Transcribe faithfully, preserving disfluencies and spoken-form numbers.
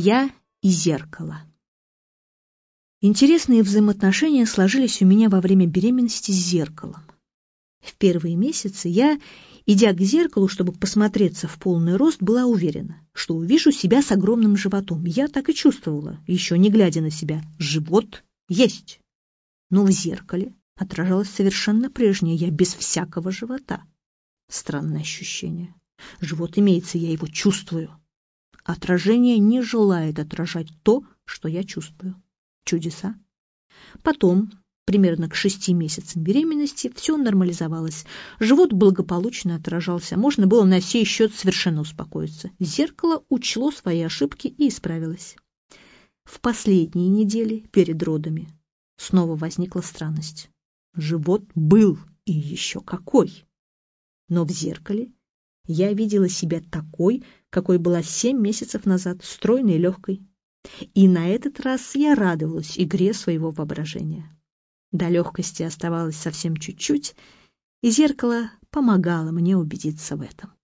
Я и зеркало. Интересные взаимоотношения сложились у меня во время беременности с зеркалом. В первые месяцы я, идя к зеркалу, чтобы посмотреться в полный рост, была уверена, что увижу себя с огромным животом. Я так и чувствовала, еще не глядя на себя. Живот есть. Но в зеркале отражалось совершенно прежнее, я без всякого живота. Странное ощущение. Живот имеется, я его чувствую. Отражение не желает отражать то, что я чувствую. Чудеса. Потом, примерно к шести месяцам беременности, все нормализовалось. Живот благополучно отражался. Можно было на сей счет совершенно успокоиться. Зеркало учло свои ошибки и исправилось. В последние недели перед родами снова возникла странность. Живот был, и еще какой! Но в зеркале я видела себя такой, какой была семь месяцев назад, стройной и легкой. И на этот раз я радовалась игре своего воображения. До легкости оставалось совсем чуть-чуть, и зеркало помогало мне убедиться в этом.